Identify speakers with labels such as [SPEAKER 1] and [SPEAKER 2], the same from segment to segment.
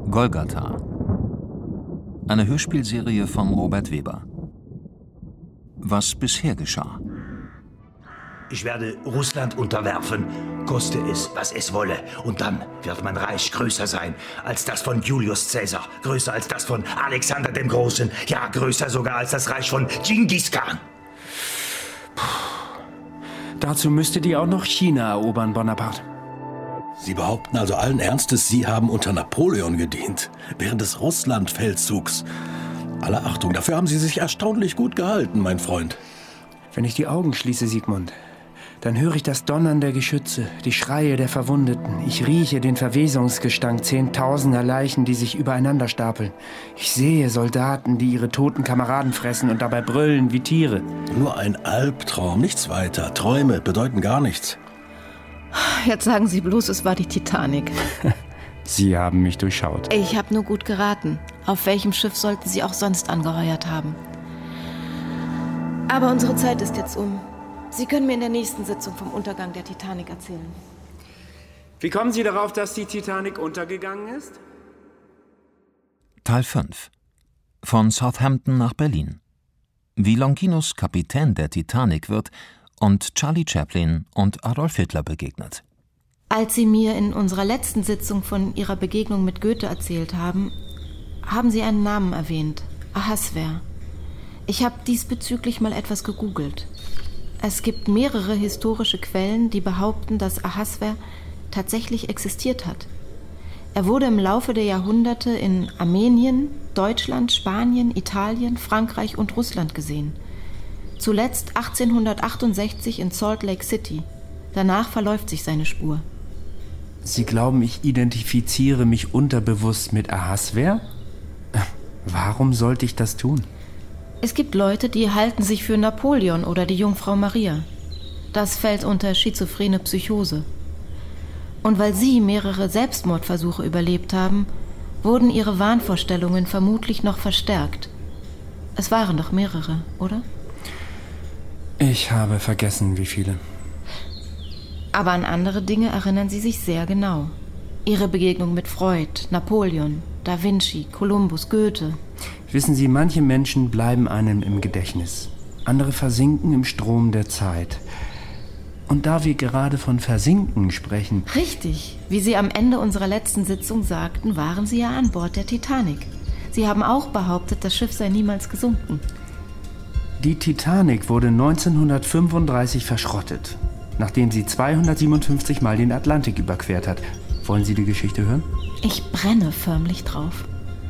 [SPEAKER 1] Golgatha. Eine Hörspielserie von Robert Weber. Was bisher geschah.
[SPEAKER 2] Ich werde Russland unterwerfen, koste es, was es wolle. Und dann wird mein Reich größer sein als das von Julius Caesar, größer als das von Alexander dem Großen, ja, größer sogar als das Reich von Genghis Khan.
[SPEAKER 3] Dazu müsstet ihr auch noch China erobern, Bonaparte.
[SPEAKER 4] Sie behaupten also allen Ernstes, Sie haben unter Napoleon gedient, während des Russlandfeldzugs. Aller Achtung, dafür haben Sie sich erstaunlich gut gehalten, mein Freund.
[SPEAKER 3] Wenn ich die Augen schließe, Sigmund, dann höre ich das Donnern der Geschütze, die Schreie der Verwundeten. Ich rieche den Verwesungsgestank zehntausender Leichen, die sich übereinander stapeln. Ich sehe Soldaten, die ihre toten Kameraden fressen und dabei brüllen wie Tiere.
[SPEAKER 4] Nur ein Albtraum, nichts weiter. Träume bedeuten gar nichts.
[SPEAKER 5] Jetzt sagen Sie bloß, es war die Titanic.
[SPEAKER 3] Sie haben mich durchschaut.
[SPEAKER 5] Ich habe nur gut geraten. Auf welchem Schiff sollten Sie auch sonst angeheuert haben? Aber unsere Zeit ist jetzt um. Sie können mir in der nächsten Sitzung vom Untergang der Titanic erzählen.
[SPEAKER 3] Wie kommen Sie darauf, dass die Titanic untergegangen ist?
[SPEAKER 1] Teil 5. Von Southampton nach Berlin. Wie Longinus Kapitän der Titanic wird und Charlie Chaplin und Adolf Hitler begegnet.
[SPEAKER 5] Als Sie mir in unserer letzten Sitzung von Ihrer Begegnung mit Goethe erzählt haben, haben Sie einen Namen erwähnt. Ahasver. Ich habe diesbezüglich mal etwas gegoogelt. Es gibt mehrere historische Quellen, die behaupten, dass Ahasver tatsächlich existiert hat. Er wurde im Laufe der Jahrhunderte in Armenien, Deutschland, Spanien, Italien, Frankreich und Russland gesehen. Zuletzt 1868 in Salt Lake City. Danach verläuft sich seine Spur.
[SPEAKER 3] Sie glauben, ich identifiziere mich unterbewusst mit Ahasver? Warum sollte ich das tun?
[SPEAKER 5] Es gibt Leute, die halten sich für Napoleon oder die Jungfrau Maria. Das fällt unter schizophrene Psychose. Und weil Sie mehrere Selbstmordversuche überlebt haben, wurden Ihre Wahnvorstellungen vermutlich noch verstärkt. Es waren doch mehrere, oder?
[SPEAKER 3] Ich habe vergessen, wie viele.
[SPEAKER 5] Aber an andere Dinge erinnern Sie sich sehr genau. Ihre Begegnung mit Freud, Napoleon, Da Vinci, Kolumbus, Goethe.
[SPEAKER 3] Wissen Sie, manche Menschen bleiben einem im Gedächtnis. Andere versinken im Strom der Zeit. Und da wir gerade von Versinken sprechen...
[SPEAKER 5] Richtig. Wie Sie am Ende unserer letzten Sitzung sagten, waren Sie ja an Bord der Titanic. Sie haben auch behauptet, das Schiff sei niemals gesunken.
[SPEAKER 3] Die Titanic wurde 1935 verschrottet, nachdem sie 257 Mal den Atlantik überquert hat. Wollen Sie die Geschichte hören?
[SPEAKER 5] Ich brenne förmlich drauf.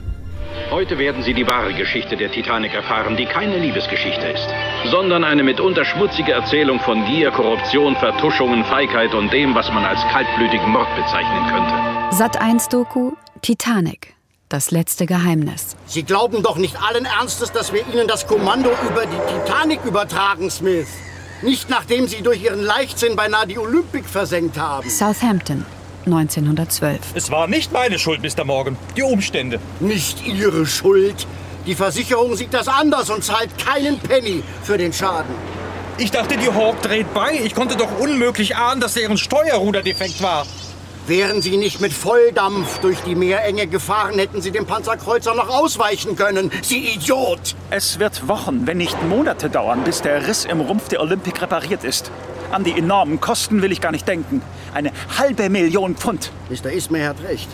[SPEAKER 6] Heute werden Sie die wahre Geschichte der Titanic erfahren, die keine Liebesgeschichte ist, sondern eine mitunter schmutzige Erzählung von Gier, Korruption, Vertuschungen, Feigheit und dem, was man als kaltblütigen Mord bezeichnen könnte.
[SPEAKER 7] Sat.1-Doku Titanic. Das letzte Geheimnis.
[SPEAKER 8] Sie glauben doch nicht allen Ernstes, dass wir Ihnen das Kommando über die Titanic übertragen, Smith. Nicht nachdem Sie durch Ihren Leichtsinn beinahe die Olympic versenkt haben.
[SPEAKER 7] Southampton, 1912.
[SPEAKER 9] Es war nicht meine Schuld, Mr. Morgan. Die Umstände.
[SPEAKER 8] Nicht Ihre Schuld. Die Versicherung sieht das anders und zahlt keinen Penny für den Schaden.
[SPEAKER 9] Ich dachte, die Hawk dreht bei. Ich konnte doch unmöglich ahnen, dass deren Steuerruder defekt war.
[SPEAKER 8] Wären Sie nicht mit Volldampf durch die Meerenge gefahren, hätten Sie dem Panzerkreuzer noch ausweichen können. Sie Idiot!
[SPEAKER 10] Es wird Wochen, wenn nicht Monate dauern, bis der Riss im Rumpf der Olympic repariert ist. An die enormen Kosten will ich gar nicht denken. 500.000 Pfund.
[SPEAKER 8] Mr. Ismay hat recht.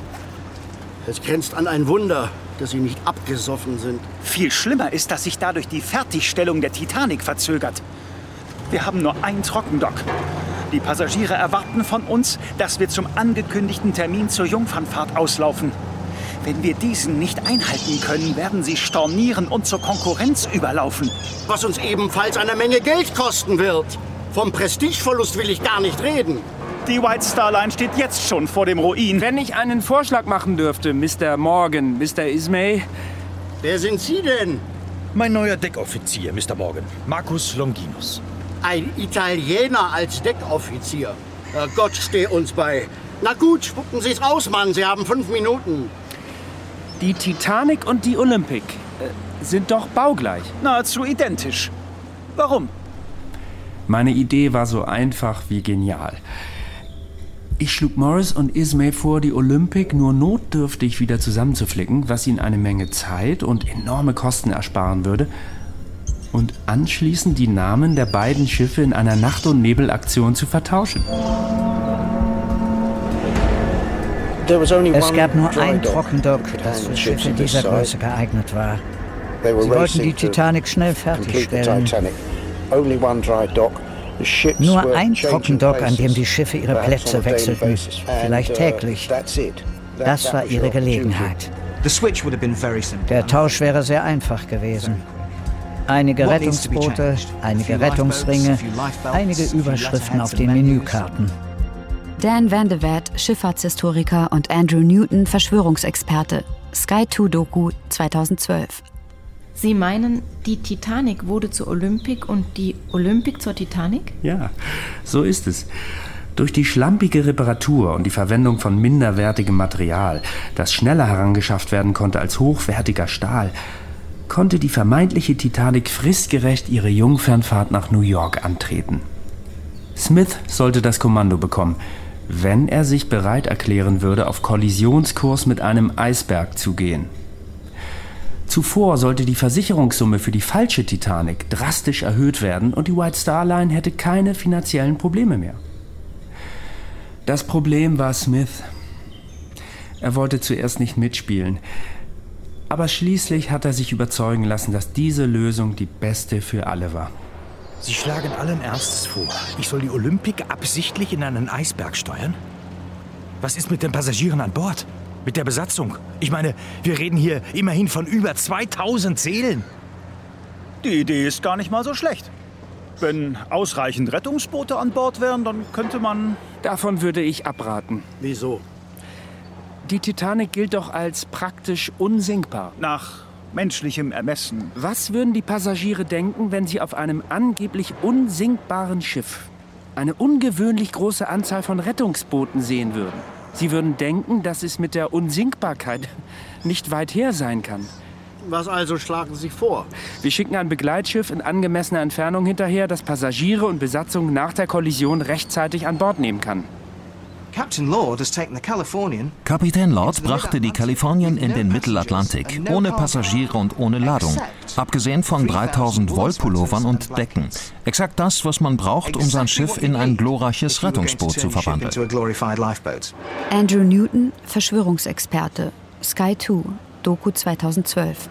[SPEAKER 8] Es grenzt an ein Wunder, dass Sie nicht abgesoffen sind.
[SPEAKER 10] Viel schlimmer ist, dass sich dadurch die Fertigstellung der Titanic verzögert. Wir haben nur einen Trockendock. Die Passagiere erwarten von uns, dass wir zum angekündigten Termin zur Jungfernfahrt auslaufen. Wenn wir diesen nicht einhalten können, werden sie stornieren und zur Konkurrenz überlaufen.
[SPEAKER 8] Was uns ebenfalls eine Menge Geld kosten wird. Vom Prestigeverlust will ich gar nicht reden.
[SPEAKER 10] Die White Star Line steht jetzt schon vor dem Ruin.
[SPEAKER 3] Wenn ich einen Vorschlag machen dürfte, Mr. Morgan, Mr. Ismay.
[SPEAKER 8] Wer sind Sie denn?
[SPEAKER 9] Mein neuer Deckoffizier, Mr. Morgan. Marcus Longinus.
[SPEAKER 8] Ein Italiener als Deckoffizier. Gott steh uns bei. Na gut, spucken Sie es aus, Mann. Sie haben 5 Minuten.
[SPEAKER 3] Die Titanic und die Olympic sind doch baugleich.
[SPEAKER 10] Nahezu identisch. Warum?
[SPEAKER 3] Meine Idee war so einfach wie genial. Ich schlug Morris und Ismay vor, die Olympic nur notdürftig wieder zusammenzuflicken, was ihnen eine Menge Zeit und enorme Kosten ersparen würde, und anschließend die Namen der beiden Schiffe in einer Nacht- und Nebelaktion zu vertauschen.
[SPEAKER 11] Es gab nur ein Trockendock, das für Schiffe dieser Größe geeignet war. Sie wollten die Titanic schnell fertigstellen. Nur ein Trockendock, an dem die Schiffe ihre Plätze wechselten, vielleicht täglich. Das war ihre Gelegenheit. Der Tausch wäre sehr einfach gewesen. Einige Rettungsboote, einige Rettungsringe, einige Überschriften auf den Menükarten.
[SPEAKER 7] Dan Van de Vet, Schifffahrtshistoriker, und Andrew Newton, Verschwörungsexperte. Sky 2 Doku 2012.
[SPEAKER 5] Sie meinen, die Titanic wurde zur Olympic und die Olympic zur Titanic?
[SPEAKER 3] Ja, so ist es. Durch die schlampige Reparatur und die Verwendung von minderwertigem Material, das schneller herangeschafft werden konnte als hochwertiger Stahl, konnte die vermeintliche Titanic fristgerecht ihre Jungfernfahrt nach New York antreten. Smith sollte das Kommando bekommen, wenn er sich bereit erklären würde, auf Kollisionskurs mit einem Eisberg zu gehen. Zuvor sollte die Versicherungssumme für die falsche Titanic drastisch erhöht werden und die White Star Line hätte keine finanziellen Probleme mehr. Das Problem war Smith. Er wollte zuerst nicht mitspielen, aber schließlich hat er sich überzeugen lassen, dass diese Lösung die beste für alle war.
[SPEAKER 2] Sie schlagen allen Ernstes vor, ich soll die Olympic absichtlich in einen Eisberg steuern? Was ist mit den Passagieren an Bord? Mit der Besatzung? Ich meine, wir reden hier immerhin von über 2000 Seelen.
[SPEAKER 10] Die Idee ist gar nicht mal so schlecht. Wenn ausreichend Rettungsboote an Bord wären, dann könnte man...
[SPEAKER 3] Davon würde ich abraten.
[SPEAKER 8] Wieso?
[SPEAKER 3] Die Titanic gilt doch als praktisch unsinkbar.
[SPEAKER 10] Nach menschlichem Ermessen.
[SPEAKER 3] Was würden die Passagiere denken, wenn sie auf einem angeblich unsinkbaren Schiff eine ungewöhnlich große Anzahl von Rettungsbooten sehen würden? Sie würden denken, dass es mit der Unsinkbarkeit nicht weit her sein kann.
[SPEAKER 8] Was also schlagen Sie vor?
[SPEAKER 3] Wir schicken ein Begleitschiff in angemessener Entfernung hinterher, das Passagiere und Besatzung nach der Kollision rechtzeitig an Bord nehmen kann.
[SPEAKER 1] Kapitän Lord brachte die Californian in den Mittelatlantik, ohne Passagiere und ohne Ladung. Abgesehen von 3000 Wollpullovern und Decken. Exakt das, was man braucht, um sein Schiff in ein glorreiches Rettungsboot zu verwandeln.
[SPEAKER 7] Andrew Newton, Verschwörungsexperte. Sky 2, Doku 2012.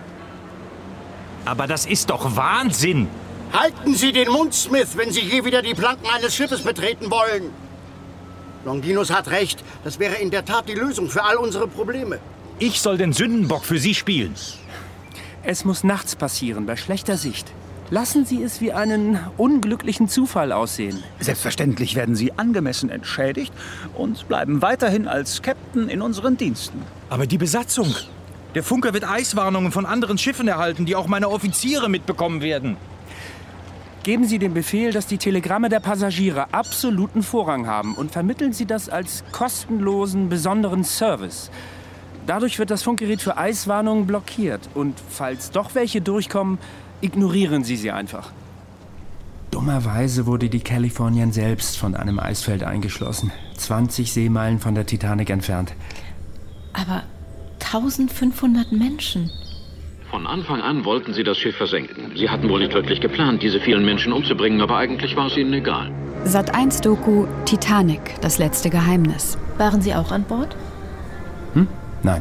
[SPEAKER 2] Aber das ist doch Wahnsinn!
[SPEAKER 8] Halten Sie den Mund, Smith, wenn Sie je wieder die Planken eines Schiffes betreten wollen! Longinus hat recht. Das wäre in der Tat die Lösung für all unsere Probleme.
[SPEAKER 2] Ich soll den Sündenbock für Sie spielen.
[SPEAKER 3] Es muss nachts passieren, bei schlechter Sicht. Lassen Sie es wie einen unglücklichen Zufall aussehen.
[SPEAKER 10] Selbstverständlich werden Sie angemessen entschädigt und bleiben weiterhin als Captain in unseren Diensten.
[SPEAKER 9] Aber die Besatzung. Der Funker wird Eiswarnungen von anderen Schiffen erhalten, die auch meine Offiziere mitbekommen werden.
[SPEAKER 3] Geben Sie den Befehl, dass die Telegramme der Passagiere absoluten Vorrang haben und vermitteln Sie das als kostenlosen, besonderen Service. Dadurch wird das Funkgerät für Eiswarnungen blockiert und falls doch welche durchkommen, ignorieren Sie sie einfach. Dummerweise wurde die Californian selbst von einem Eisfeld eingeschlossen, 20 Seemeilen von der Titanic entfernt.
[SPEAKER 5] Aber 1500 Menschen.
[SPEAKER 6] Von Anfang an wollten sie das Schiff versenken. Sie hatten wohl nicht wirklich geplant, diese vielen Menschen umzubringen, aber eigentlich war es ihnen egal.
[SPEAKER 7] Sat.1 Doku Titanic, das letzte Geheimnis.
[SPEAKER 5] Waren Sie auch an Bord?
[SPEAKER 3] Nein.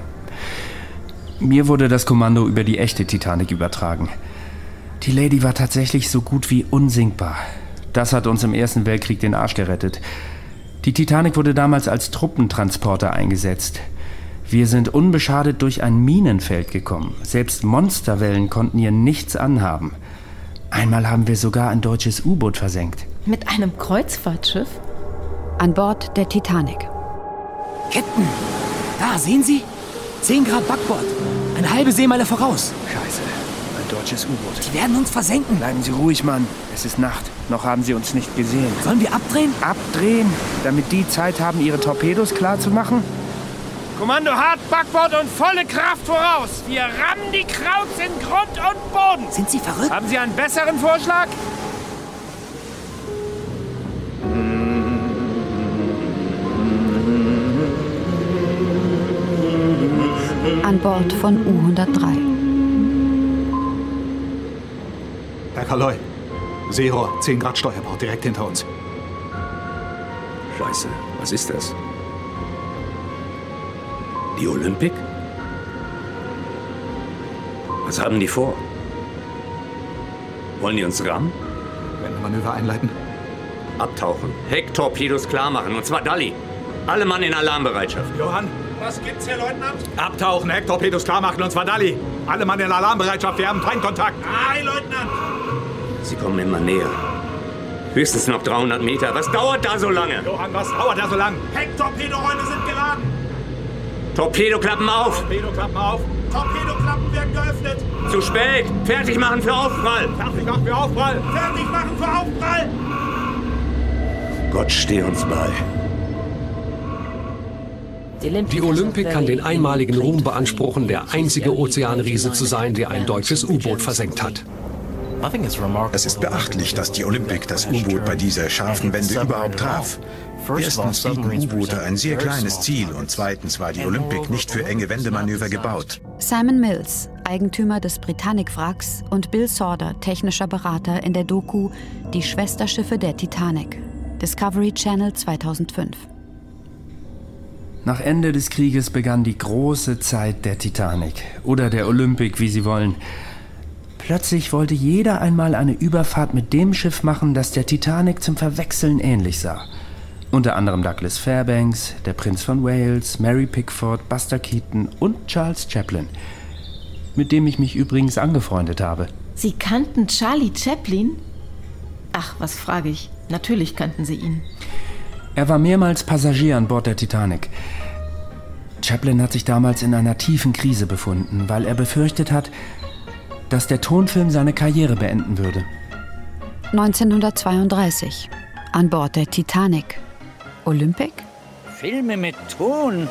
[SPEAKER 3] Mir wurde das Kommando über die echte Titanic übertragen. Die Lady war tatsächlich so gut wie unsinkbar. Das hat uns im Ersten Weltkrieg den Arsch gerettet. Die Titanic wurde damals als Truppentransporter eingesetzt. Wir sind unbeschadet durch ein Minenfeld gekommen. Selbst Monsterwellen konnten ihr nichts anhaben. Einmal haben wir sogar ein deutsches U-Boot versenkt.
[SPEAKER 5] Mit einem Kreuzfahrtschiff?
[SPEAKER 7] An Bord der Titanic.
[SPEAKER 12] Captain, da, sehen Sie? 10 Grad Backbord. Eine halbe Seemeile voraus.
[SPEAKER 3] Scheiße, ein deutsches U-Boot.
[SPEAKER 12] Die werden uns versenken.
[SPEAKER 3] Bleiben Sie ruhig, Mann. Es ist Nacht. Noch haben Sie uns nicht gesehen.
[SPEAKER 12] Sollen wir abdrehen?
[SPEAKER 3] Abdrehen? Damit die Zeit haben, ihre Torpedos klar zu machen? Kommando hart, Backbord und volle Kraft voraus. Wir rammen die Krauts in Grund und Boden.
[SPEAKER 12] Sind Sie verrückt?
[SPEAKER 3] Haben Sie einen besseren Vorschlag?
[SPEAKER 7] an Bord von U-103.
[SPEAKER 13] Herr Kaloy, Seerohr, 10 Grad Steuerbord, direkt hinter uns.
[SPEAKER 14] Scheiße, was ist das? Die Olympic? Was haben die vor? Wollen die uns rammen?
[SPEAKER 13] Wendemanöver einleiten.
[SPEAKER 14] Abtauchen. Hecktorpedos klar machen, und zwar Dalli. Alle Mann in Alarmbereitschaft.
[SPEAKER 13] Johann, was gibt's, Herr Leutnant? Abtauchen, Hecktorpedos klar machen, und zwar Dalli. Alle Mann in Alarmbereitschaft, wir haben Feindkontakt. Ei, Leutnant!
[SPEAKER 14] Sie kommen immer näher. Höchstens noch 300 Meter. Was dauert da so lange?
[SPEAKER 13] Johann, was dauert da so lang? Hecktorpedoräume sind geladen.
[SPEAKER 14] Torpedoklappen auf!
[SPEAKER 13] Torpedoklappen auf! Torpedoklappen werden geöffnet!
[SPEAKER 14] Zu spät! Fertig machen für Aufprall!
[SPEAKER 13] Fertig machen für Aufprall! Fertig machen für Aufprall!
[SPEAKER 14] Gott steh uns bei.
[SPEAKER 15] Die Olympic kann den einmaligen Ruhm beanspruchen, der einzige Ozeanriese zu sein, der ein deutsches U-Boot versenkt hat.
[SPEAKER 16] Es ist beachtlich, dass die Olympic das U-Boot bei dieser scharfen Wende überhaupt traf. Erstens bieten U-Boote ein sehr kleines Ziel und zweitens war die Olympic nicht für enge Wendemanöver gebaut.
[SPEAKER 7] Simon Mills, Eigentümer des Britannic-Wracks, und Bill Sauder, technischer Berater in der Doku Die Schwesterschiffe der Titanic. Discovery Channel 2005.
[SPEAKER 3] Nach Ende des Krieges begann die große Zeit der Titanic oder der Olympic, wie Sie wollen. Plötzlich wollte jeder einmal eine Überfahrt mit dem Schiff machen, das der Titanic zum Verwechseln ähnlich sah. Unter anderem Douglas Fairbanks, der Prinz von Wales, Mary Pickford, Buster Keaton und Charles Chaplin, mit dem ich mich übrigens angefreundet habe.
[SPEAKER 5] Sie kannten Charlie Chaplin? Ach, was frage ich. Natürlich kannten Sie ihn.
[SPEAKER 3] Er war mehrmals Passagier an Bord der Titanic. Chaplin hat sich damals in einer tiefen Krise befunden, weil er befürchtet hat, dass der Tonfilm seine Karriere beenden würde.
[SPEAKER 7] 1932. An Bord der Titanic. Olympic?
[SPEAKER 17] Filme mit Ton?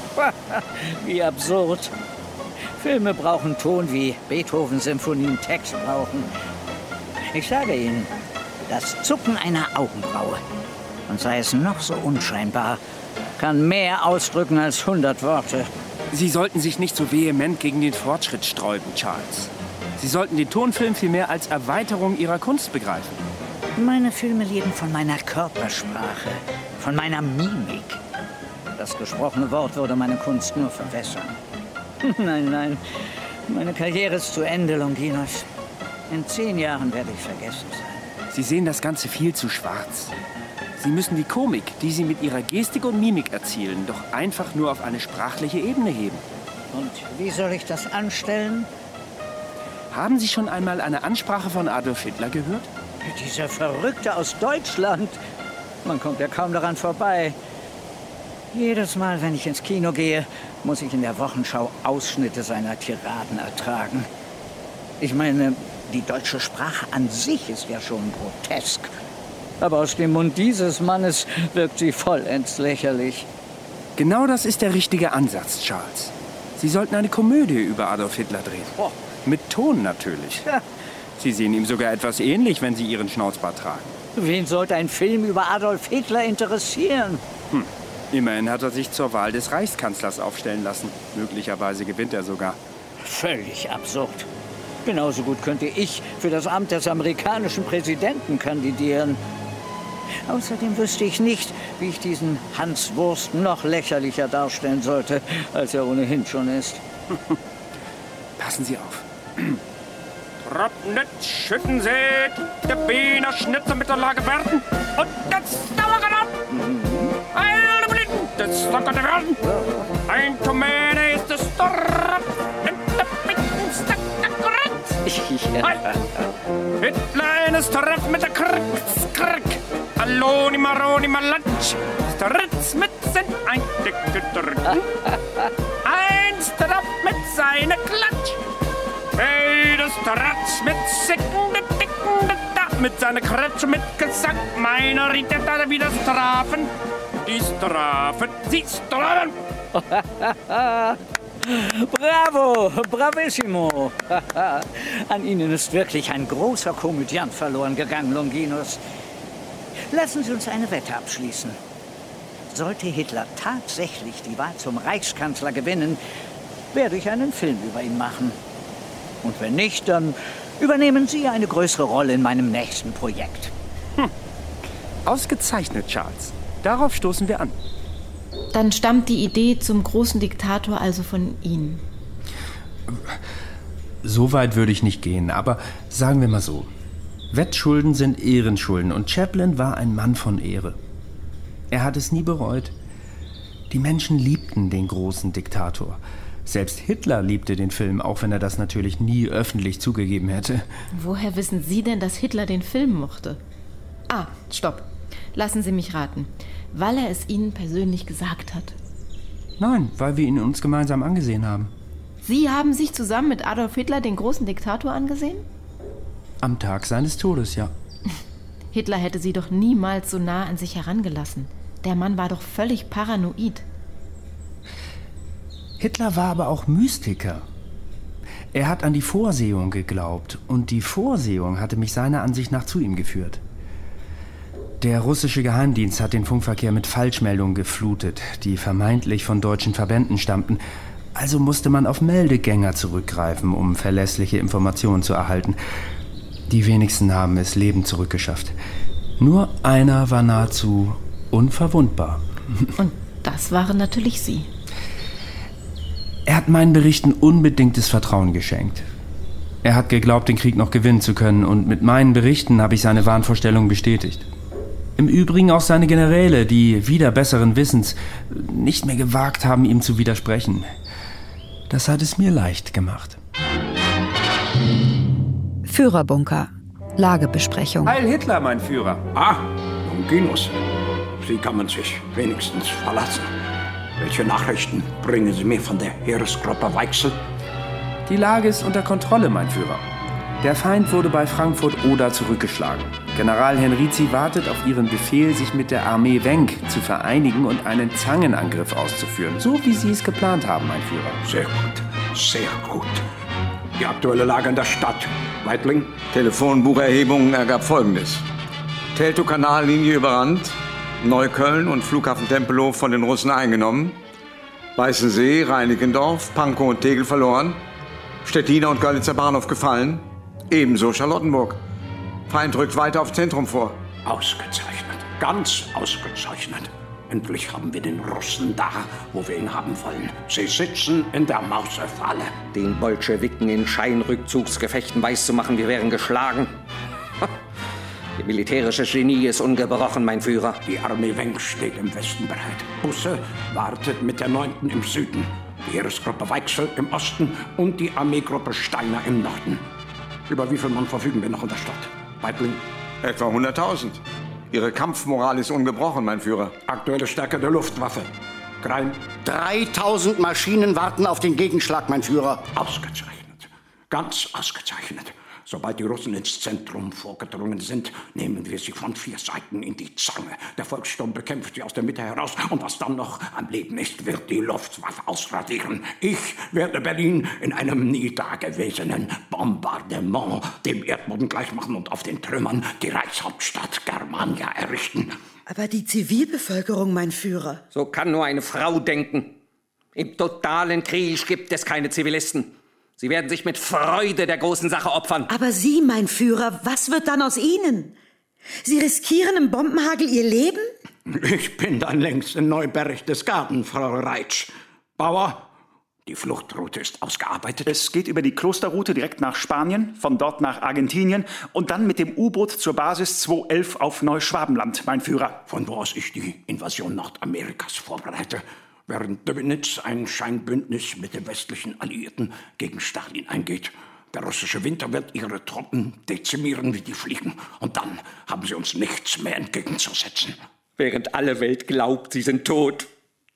[SPEAKER 17] Wie absurd. Filme brauchen Ton, wie Beethoven-Symphonien Text brauchen. Ich sage Ihnen, das Zucken einer Augenbraue, und sei es noch so unscheinbar, kann mehr ausdrücken als 100 Worte.
[SPEAKER 3] Sie sollten sich nicht so vehement gegen den Fortschritt sträuben, Charles. Sie sollten den Tonfilm vielmehr als Erweiterung Ihrer Kunst begreifen.
[SPEAKER 17] Meine Filme leben von meiner Körpersprache, von meiner Mimik. Das gesprochene Wort würde meine Kunst nur verwässern. Nein, nein, meine Karriere ist zu Ende, Longinos. In 10 Jahren werde ich vergessen sein.
[SPEAKER 3] Sie sehen das Ganze viel zu schwarz. Sie müssen die Komik, die Sie mit Ihrer Gestik und Mimik erzielen, doch einfach nur auf eine sprachliche Ebene heben.
[SPEAKER 17] Und wie soll ich das anstellen?
[SPEAKER 3] Haben Sie schon einmal eine Ansprache von Adolf Hitler gehört?
[SPEAKER 17] Dieser Verrückte aus Deutschland. Man kommt ja kaum daran vorbei. Jedes Mal, wenn ich ins Kino gehe, muss ich in der Wochenschau Ausschnitte seiner Tiraden ertragen. Ich meine, die deutsche Sprache an sich ist ja schon grotesk. Aber aus dem Mund dieses Mannes wirkt sie vollends lächerlich.
[SPEAKER 3] Genau das ist der richtige Ansatz, Charles. Sie sollten eine Komödie über Adolf Hitler drehen.
[SPEAKER 17] Oh.
[SPEAKER 3] Mit Ton natürlich.
[SPEAKER 17] Ja.
[SPEAKER 3] Sie sehen ihm sogar etwas ähnlich, wenn Sie Ihren Schnauzbart tragen.
[SPEAKER 17] Wen sollte ein Film über Adolf Hitler interessieren?
[SPEAKER 3] Immerhin hat er sich zur Wahl des Reichskanzlers aufstellen lassen. Möglicherweise gewinnt er sogar.
[SPEAKER 17] Völlig absurd. Genauso gut könnte ich für das Amt des amerikanischen Präsidenten kandidieren. Außerdem wüsste ich nicht, wie ich diesen Hans Wurst noch lächerlicher darstellen sollte, als er ohnehin schon ist.
[SPEAKER 3] Passen Sie auf.
[SPEAKER 18] Trocknet, schütten Sie, der Biener Schnitzer mit der Lage werden und das Dauergranat. Eine Blüten, das lockert werden. Ein Tomate ist das Dorf, Hitler eines Treff mit der Krick. Alloni Maroni Malatsch. Stritz mit sind ein dicke Dritten. Ein Straff mit seiner Klatsch. Hey, das Stratz mit Sicken, der Dicken, der da. Mit seiner Kretsch, mit Gesang. Meiner Ritter da wieder strafen. Die Strafen, sie strafen.
[SPEAKER 17] Bravo, bravissimo. An Ihnen ist wirklich ein großer Komödiant verloren gegangen, Longinus. Lassen Sie uns eine Wette abschließen. Sollte Hitler tatsächlich die Wahl zum Reichskanzler gewinnen, werde ich einen Film über ihn machen. Und wenn nicht, dann übernehmen Sie eine größere Rolle in meinem nächsten Projekt.
[SPEAKER 3] Ausgezeichnet, Charles. Darauf stoßen wir an.
[SPEAKER 5] Dann stammt die Idee zum großen Diktator also von Ihnen.
[SPEAKER 3] So weit würde ich nicht gehen, aber sagen wir mal so. Wettschulden sind Ehrenschulden und Chaplin war ein Mann von Ehre. Er hat es nie bereut. Die Menschen liebten den großen Diktator. Selbst Hitler liebte den Film, auch wenn er das natürlich nie öffentlich zugegeben hätte.
[SPEAKER 5] Woher wissen Sie denn, dass Hitler den Film mochte? Ah, stopp. Lassen Sie mich raten. Weil er es Ihnen persönlich gesagt hat.
[SPEAKER 3] Nein, weil wir ihn uns gemeinsam angesehen haben.
[SPEAKER 5] Sie haben sich zusammen mit Adolf Hitler den großen Diktator angesehen?
[SPEAKER 3] Am Tag seines Todes, ja.
[SPEAKER 5] Hitler hätte Sie doch niemals so nah an sich herangelassen. Der Mann war doch völlig paranoid.
[SPEAKER 3] Hitler war aber auch Mystiker. Er hat an die Vorsehung geglaubt und die Vorsehung hatte mich seiner Ansicht nach zu ihm geführt. Der russische Geheimdienst hat den Funkverkehr mit Falschmeldungen geflutet, die vermeintlich von deutschen Verbänden stammten. Also musste man auf Meldegänger zurückgreifen, um verlässliche Informationen zu erhalten. Die wenigsten haben es lebend zurückgeschafft. Nur einer war nahezu unverwundbar.
[SPEAKER 5] Und das waren natürlich Sie.
[SPEAKER 3] Er hat meinen Berichten unbedingtes Vertrauen geschenkt. Er hat geglaubt, den Krieg noch gewinnen zu können und mit meinen Berichten habe ich seine Wahnvorstellungen bestätigt. Im Übrigen auch seine Generäle, die wider besseren Wissens nicht mehr gewagt haben, ihm zu widersprechen. Das hat es mir leicht gemacht.
[SPEAKER 7] Führerbunker. Lagebesprechung.
[SPEAKER 3] Heil Hitler, mein Führer.
[SPEAKER 19] Ah, Longinus. Sie kann man sich wenigstens verlassen. Welche Nachrichten bringen Sie mir von der Heeresgruppe Weichsel?
[SPEAKER 3] Die Lage ist unter Kontrolle, mein Führer. Der Feind wurde bei Frankfurt-Oder zurückgeschlagen. General Henrici wartet auf Ihren Befehl, sich mit der Armee Wenck zu vereinigen und einen Zangenangriff auszuführen. So wie Sie es geplant haben, mein Führer.
[SPEAKER 19] Sehr gut, sehr gut. Die aktuelle Lage in der Stadt. Weitling?
[SPEAKER 20] Telefonbucherhebung ergab Folgendes. Teltow-Kanallinie überrannt, Neukölln und Flughafen Tempelhof von den Russen eingenommen, Weißensee, Reinickendorf, Pankow und Tegel verloren, Stettiner und Görlitzer Bahnhof gefallen, ebenso Charlottenburg. Feind rückt weiter auf Zentrum vor.
[SPEAKER 19] Ausgezeichnet, ganz ausgezeichnet. Endlich haben wir den Russen da, wo wir ihn haben wollen. Sie sitzen in der Mausefalle.
[SPEAKER 14] Den Bolschewiken in Scheinrückzugsgefechten weiszumachen, wir wären geschlagen. Ihr militärisches Genie ist ungebrochen, mein Führer.
[SPEAKER 19] Die Armee Wenck steht im Westen bereit. Busse wartet mit der 9. im Süden. Die Heeresgruppe Weichsel im Osten und die Armeegruppe Steiner im Norden. Über wie viel Mann verfügen wir noch in der Stadt? Weitling?
[SPEAKER 20] Etwa 100.000. Ihre Kampfmoral ist ungebrochen, mein Führer.
[SPEAKER 19] Aktuelle Stärke der Luftwaffe. Grein?
[SPEAKER 8] 3000 Maschinen warten auf den Gegenschlag, mein Führer.
[SPEAKER 19] Ausgezeichnet. Ganz ausgezeichnet. Sobald die Russen ins Zentrum vorgedrungen sind, nehmen wir sie von 4 Seiten in die Zange. Der Volkssturm bekämpft sie aus der Mitte heraus. Und was dann noch am Leben ist, wird die Luftwaffe ausradieren. Ich werde Berlin in einem nie dagewesenen Bombardement dem Erdboden gleichmachen und auf den Trümmern die Reichshauptstadt Germania errichten.
[SPEAKER 21] Aber die Zivilbevölkerung, mein Führer.
[SPEAKER 14] So kann nur eine Frau denken. Im totalen Krieg gibt es keine Zivilisten. Sie werden sich mit Freude der großen Sache opfern.
[SPEAKER 21] Aber Sie, mein Führer, was wird dann aus Ihnen? Sie riskieren im Bombenhagel Ihr Leben?
[SPEAKER 19] Ich bin dann längst in Neuberchtesgaden, Frau Reitsch. Bauer, die Fluchtroute ist ausgearbeitet.
[SPEAKER 10] Es geht über die Klosterroute direkt nach Spanien, von dort nach Argentinien und dann mit dem U-Boot zur Basis 211 auf Neuschwabenland, mein Führer.
[SPEAKER 19] Von wo aus ich die Invasion Nordamerikas vorbereite. Während Dönitz ein Scheinbündnis mit den westlichen Alliierten gegen Stalin eingeht. Der russische Winter wird ihre Truppen dezimieren wie die Fliegen. Und dann haben sie uns nichts mehr entgegenzusetzen.
[SPEAKER 14] Während alle Welt glaubt, sie sind tot.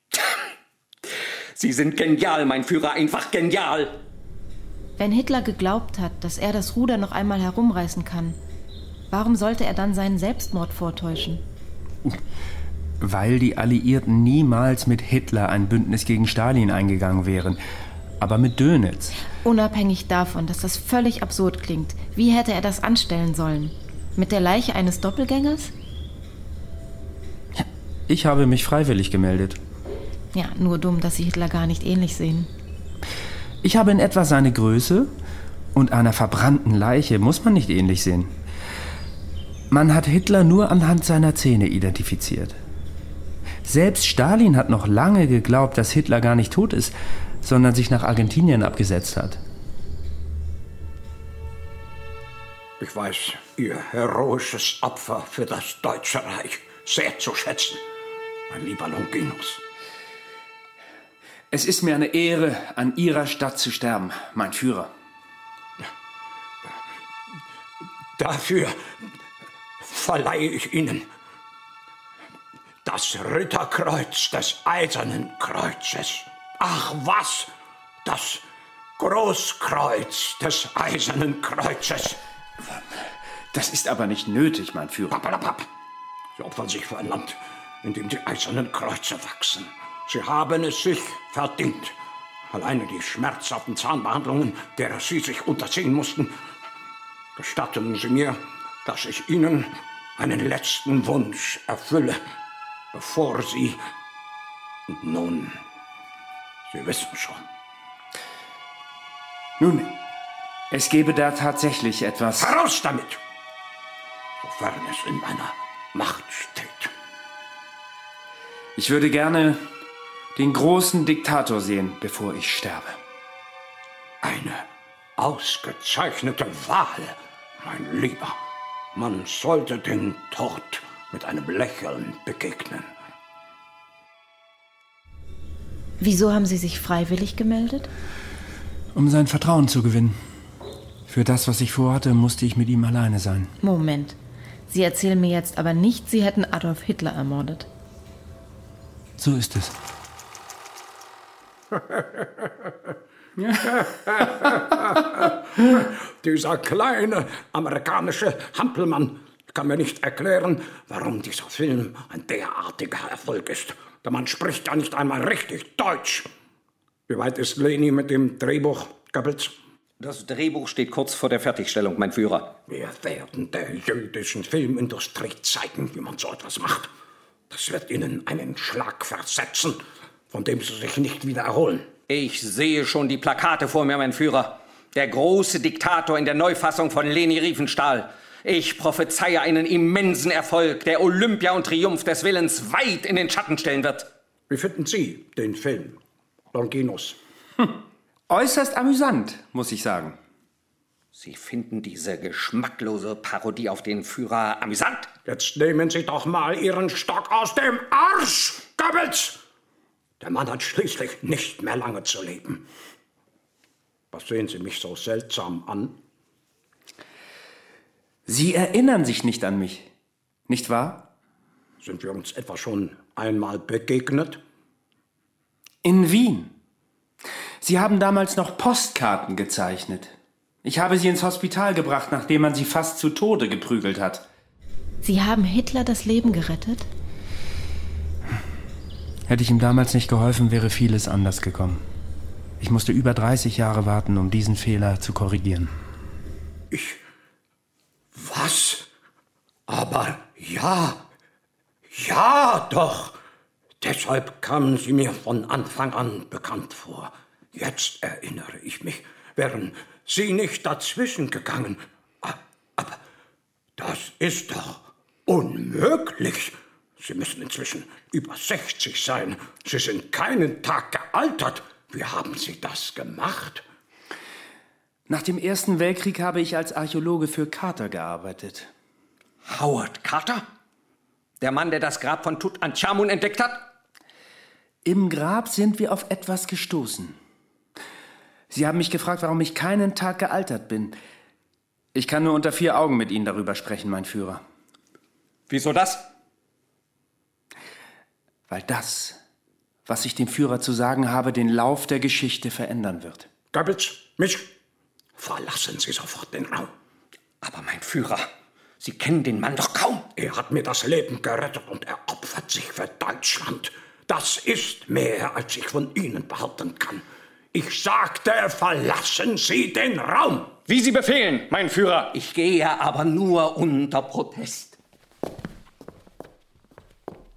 [SPEAKER 14] Sie sind genial, mein Führer, einfach genial.
[SPEAKER 5] Wenn Hitler geglaubt hat, dass er das Ruder noch einmal herumreißen kann, warum sollte er dann seinen Selbstmord vortäuschen?
[SPEAKER 3] Weil die Alliierten niemals mit Hitler ein Bündnis gegen Stalin eingegangen wären, aber mit Dönitz.
[SPEAKER 5] Unabhängig davon, dass das völlig absurd klingt, wie hätte er das anstellen sollen? Mit der Leiche eines Doppelgängers?
[SPEAKER 3] Ich habe mich freiwillig gemeldet.
[SPEAKER 5] Ja, nur dumm, dass Sie Hitler gar nicht ähnlich sehen.
[SPEAKER 3] Ich habe in etwa seine Größe und einer verbrannten Leiche muss man nicht ähnlich sehen. Man hat Hitler nur anhand seiner Zähne identifiziert. Selbst Stalin hat noch lange geglaubt, dass Hitler gar nicht tot ist, sondern sich nach Argentinien abgesetzt hat.
[SPEAKER 19] Ich weiß Ihr heroisches Opfer für das Deutsche Reich sehr zu schätzen, mein lieber Longinus.
[SPEAKER 3] Es ist mir eine Ehre, an Ihrer Stadt zu sterben, mein Führer.
[SPEAKER 19] Dafür verleihe ich Ihnen das Ritterkreuz des Eisernen Kreuzes. Ach was, das Großkreuz des Eisernen Kreuzes.
[SPEAKER 3] Das ist aber nicht nötig, mein Führer.
[SPEAKER 19] Pappalapapp. Sie opfern sich für ein Land, in dem die Eisernen Kreuze wachsen. Sie haben es sich verdient. Alleine die schmerzhaften Zahnbehandlungen, derer Sie sich unterziehen mussten. Gestatten Sie mir, dass ich Ihnen einen letzten Wunsch erfülle, bevor Sie... Nun, Sie wissen schon.
[SPEAKER 3] Nun, es gäbe da tatsächlich etwas...
[SPEAKER 19] Heraus damit! Sofern es in meiner Macht steht.
[SPEAKER 3] Ich würde gerne den großen Diktator sehen, bevor ich sterbe.
[SPEAKER 19] Eine ausgezeichnete Wahl, mein Lieber. Man sollte dem Tod mit einem Lächeln begegnen.
[SPEAKER 5] Wieso haben Sie sich freiwillig gemeldet?
[SPEAKER 3] Um sein Vertrauen zu gewinnen. Für das, was ich vorhatte, musste ich mit ihm alleine sein.
[SPEAKER 5] Moment. Sie erzählen mir jetzt aber nicht, Sie hätten Adolf Hitler ermordet.
[SPEAKER 3] So ist es.
[SPEAKER 19] Dieser kleine amerikanische Hampelmann kann mir nicht erklären, warum dieser Film ein derartiger Erfolg ist. Der Mann spricht ja nicht einmal richtig Deutsch. Wie weit ist Leni mit dem Drehbuch, Goebbels?
[SPEAKER 14] Das Drehbuch steht kurz vor der Fertigstellung, mein Führer.
[SPEAKER 19] Wir werden der jüdischen Filmindustrie zeigen, wie man so etwas macht. Das wird Ihnen einen Schlag versetzen, von dem Sie sich nicht wieder erholen.
[SPEAKER 14] Ich sehe schon die Plakate vor mir, mein Führer. Der große Diktator in der Neufassung von Leni Riefenstahl. Ich prophezeie einen immensen Erfolg, der Olympia und Triumph des Willens weit in den Schatten stellen wird.
[SPEAKER 19] Wie finden Sie den Film, Longinus?
[SPEAKER 3] Äußerst amüsant, muss ich sagen.
[SPEAKER 14] Sie finden diese geschmacklose Parodie auf den Führer amüsant?
[SPEAKER 19] Jetzt nehmen Sie doch mal Ihren Stock aus dem Arsch, Goebbels! Der Mann hat schließlich nicht mehr lange zu leben. Was sehen Sie mich so seltsam an?
[SPEAKER 3] Sie erinnern sich nicht an mich, nicht wahr?
[SPEAKER 19] Sind wir uns etwa schon einmal begegnet?
[SPEAKER 3] In Wien. Sie haben damals noch Postkarten gezeichnet. Ich habe sie ins Hospital gebracht, nachdem man sie fast zu Tode geprügelt hat.
[SPEAKER 5] Sie haben Hitler das Leben gerettet?
[SPEAKER 3] Hätte ich ihm damals nicht geholfen, wäre vieles anders gekommen. Ich musste über 30 Jahre warten, um diesen Fehler zu korrigieren.
[SPEAKER 19] Was? Aber ja doch. Deshalb kamen Sie mir von Anfang an bekannt vor. Jetzt erinnere ich mich, wären Sie nicht dazwischen gegangen. Aber das ist doch unmöglich. Sie müssen inzwischen über 60 sein. Sie sind keinen Tag gealtert. Wie haben Sie das gemacht?
[SPEAKER 3] Nach dem Ersten Weltkrieg habe ich als Archäologe für Carter gearbeitet.
[SPEAKER 14] Howard Carter? Der Mann, der das Grab von Tutanchamun entdeckt hat?
[SPEAKER 3] Im Grab sind wir auf etwas gestoßen. Sie haben mich gefragt, warum ich keinen Tag gealtert bin. Ich kann nur unter 4 Augen mit Ihnen darüber sprechen, mein Führer.
[SPEAKER 14] Wieso das?
[SPEAKER 3] Weil das, was ich dem Führer zu sagen habe, den Lauf der Geschichte verändern wird.
[SPEAKER 19] Goebbels, mich, verlassen Sie sofort den Raum.
[SPEAKER 14] Aber mein Führer, Sie kennen den Mann doch kaum.
[SPEAKER 19] Er hat mir das Leben gerettet und er opfert sich für Deutschland. Das ist mehr, als ich von Ihnen behaupten kann. Ich sagte, verlassen Sie den Raum.
[SPEAKER 14] Wie Sie befehlen, mein Führer. Ich gehe aber nur unter Protest.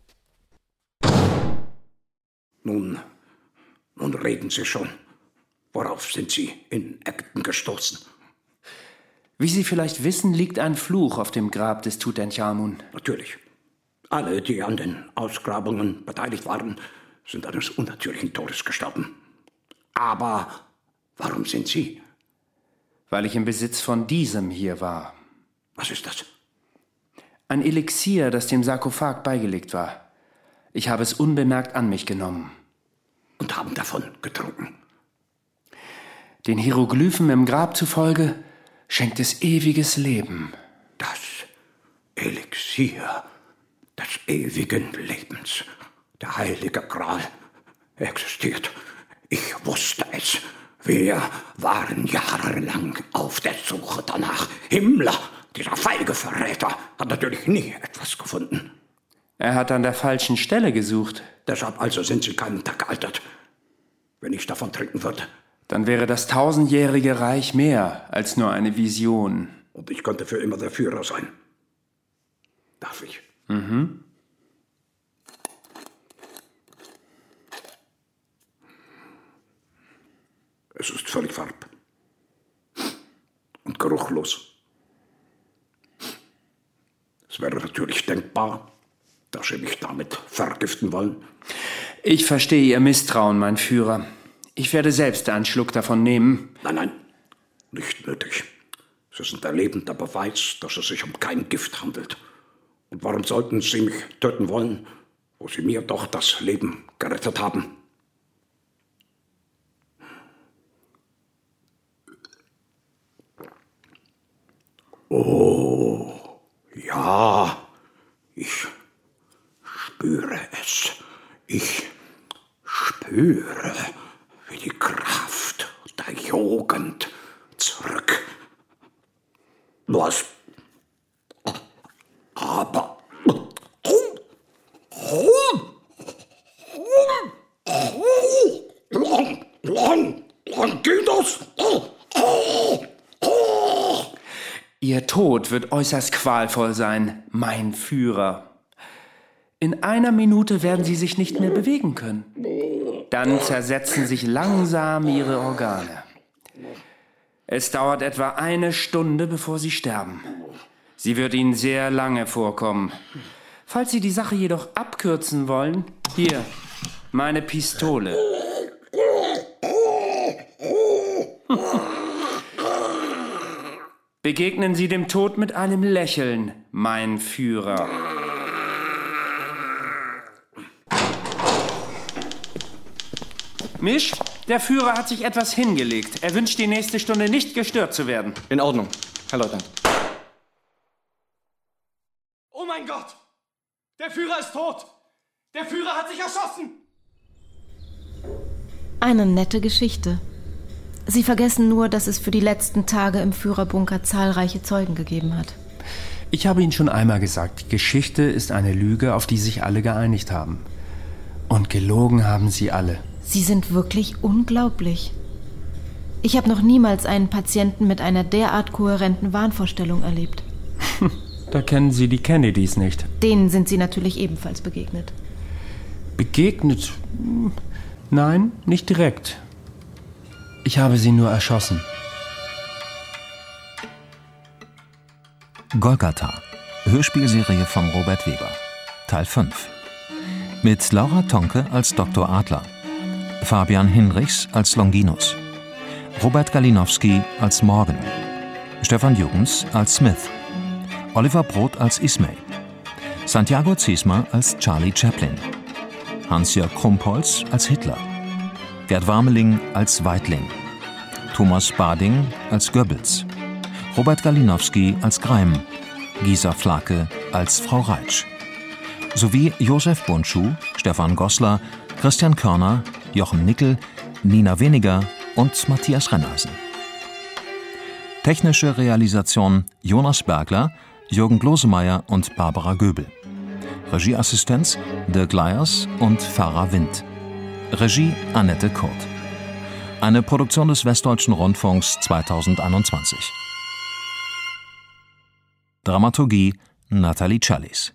[SPEAKER 19] Nun reden Sie schon. Worauf sind Sie in Ägypten gestoßen?
[SPEAKER 3] Wie Sie vielleicht wissen, liegt ein Fluch auf dem Grab des Tutanchamun.
[SPEAKER 19] Natürlich. Alle, die an den Ausgrabungen beteiligt waren, sind eines unnatürlichen Todes gestorben. Aber warum sind Sie?
[SPEAKER 3] Weil ich im Besitz von diesem hier war.
[SPEAKER 19] Was ist das?
[SPEAKER 3] Ein Elixier, das dem Sarkophag beigelegt war. Ich habe es unbemerkt an mich genommen.
[SPEAKER 19] Und haben davon getrunken?
[SPEAKER 3] Den Hieroglyphen im Grab zufolge schenkt es ewiges Leben.
[SPEAKER 19] Das Elixier des ewigen Lebens. Der heilige Gral existiert. Ich wusste es. Wir waren jahrelang auf der Suche danach. Himmler, dieser feige Verräter, hat natürlich nie etwas gefunden.
[SPEAKER 3] Er hat an der falschen Stelle gesucht.
[SPEAKER 19] Deshalb also sind Sie keinen Tag gealtert. Wenn ich davon trinken würde.
[SPEAKER 3] Dann wäre das 1000-jährige Reich mehr als nur eine Vision.
[SPEAKER 19] Und ich könnte für immer der Führer sein. Darf ich?
[SPEAKER 3] Mhm.
[SPEAKER 19] Es ist völlig farb- und geruchlos. Es wäre natürlich denkbar, dass Sie mich damit vergiften wollen.
[SPEAKER 3] Ich verstehe Ihr Misstrauen, mein Führer. Ich werde selbst einen Schluck davon nehmen.
[SPEAKER 19] Nein, nicht nötig. Sie sind ein lebender Beweis, dass es sich um kein Gift handelt. Und warum sollten Sie mich töten wollen, wo Sie mir doch das Leben gerettet haben? Oh, ja, ich spüre es. Ich spüre, wie die Kraft der Jugend zurück. Was? Aber... Longinus!
[SPEAKER 3] Ihr Tod wird äußerst qualvoll sein, mein Führer. In einer Minute werden Sie sich nicht mehr bewegen können. Dann zersetzen sich langsam Ihre Organe. Es dauert etwa 1 Stunde, bevor Sie sterben. Sie wird Ihnen sehr lange vorkommen. Falls Sie die Sache jedoch abkürzen wollen, hier, meine Pistole. Begegnen Sie dem Tod mit einem Lächeln, mein Führer. Misch, der Führer hat sich etwas hingelegt. Er wünscht die nächste Stunde nicht gestört zu werden.
[SPEAKER 4] In Ordnung, Herr Leutnant.
[SPEAKER 18] Oh mein Gott! Der Führer ist tot! Der Führer hat sich erschossen!
[SPEAKER 5] Eine nette Geschichte. Sie vergessen nur, dass es für die letzten Tage im Führerbunker zahlreiche Zeugen gegeben hat.
[SPEAKER 3] Ich habe Ihnen schon einmal gesagt, Geschichte ist eine Lüge, auf die sich alle geeinigt haben. Und gelogen haben sie alle.
[SPEAKER 5] Sie sind wirklich unglaublich. Ich habe noch niemals einen Patienten mit einer derart kohärenten Wahnvorstellung erlebt.
[SPEAKER 3] Da kennen Sie die Kennedys nicht.
[SPEAKER 5] Denen sind Sie natürlich ebenfalls begegnet.
[SPEAKER 3] Begegnet? Nein, nicht direkt. Ich habe sie nur erschossen.
[SPEAKER 1] Golgatha, Hörspielserie von Robert Weber, Teil 5. Mit Laura Tonke als Dr. Adler, Fabian Hinrichs als Longinus, Robert Galinowski als Morgan, Stefan Jürgens als Smith, Oliver Brot als Ismay, Santiago Ziesmer als Charlie Chaplin, Hans-Jörg Krumpholz als Hitler, Gerd Warmeling als Weitling, Thomas Bading als Goebbels, Robert Galinowski als Greim, Gisa Flake als Frau Reitsch, sowie Josef Bundschuh, Stefan Goslar, Christian Körner, Jochen Nickel, Nina Weniger und Matthias Renneisen. Technische Realisation Jonas Bergler, Jürgen Glosemeyer und Barbara Göbel. Regieassistenz Dirk Leyers und Farah Wind. Regie Annette Kurt. Eine Produktion des Westdeutschen Rundfunks 2021. Dramaturgie Nathalie Challis.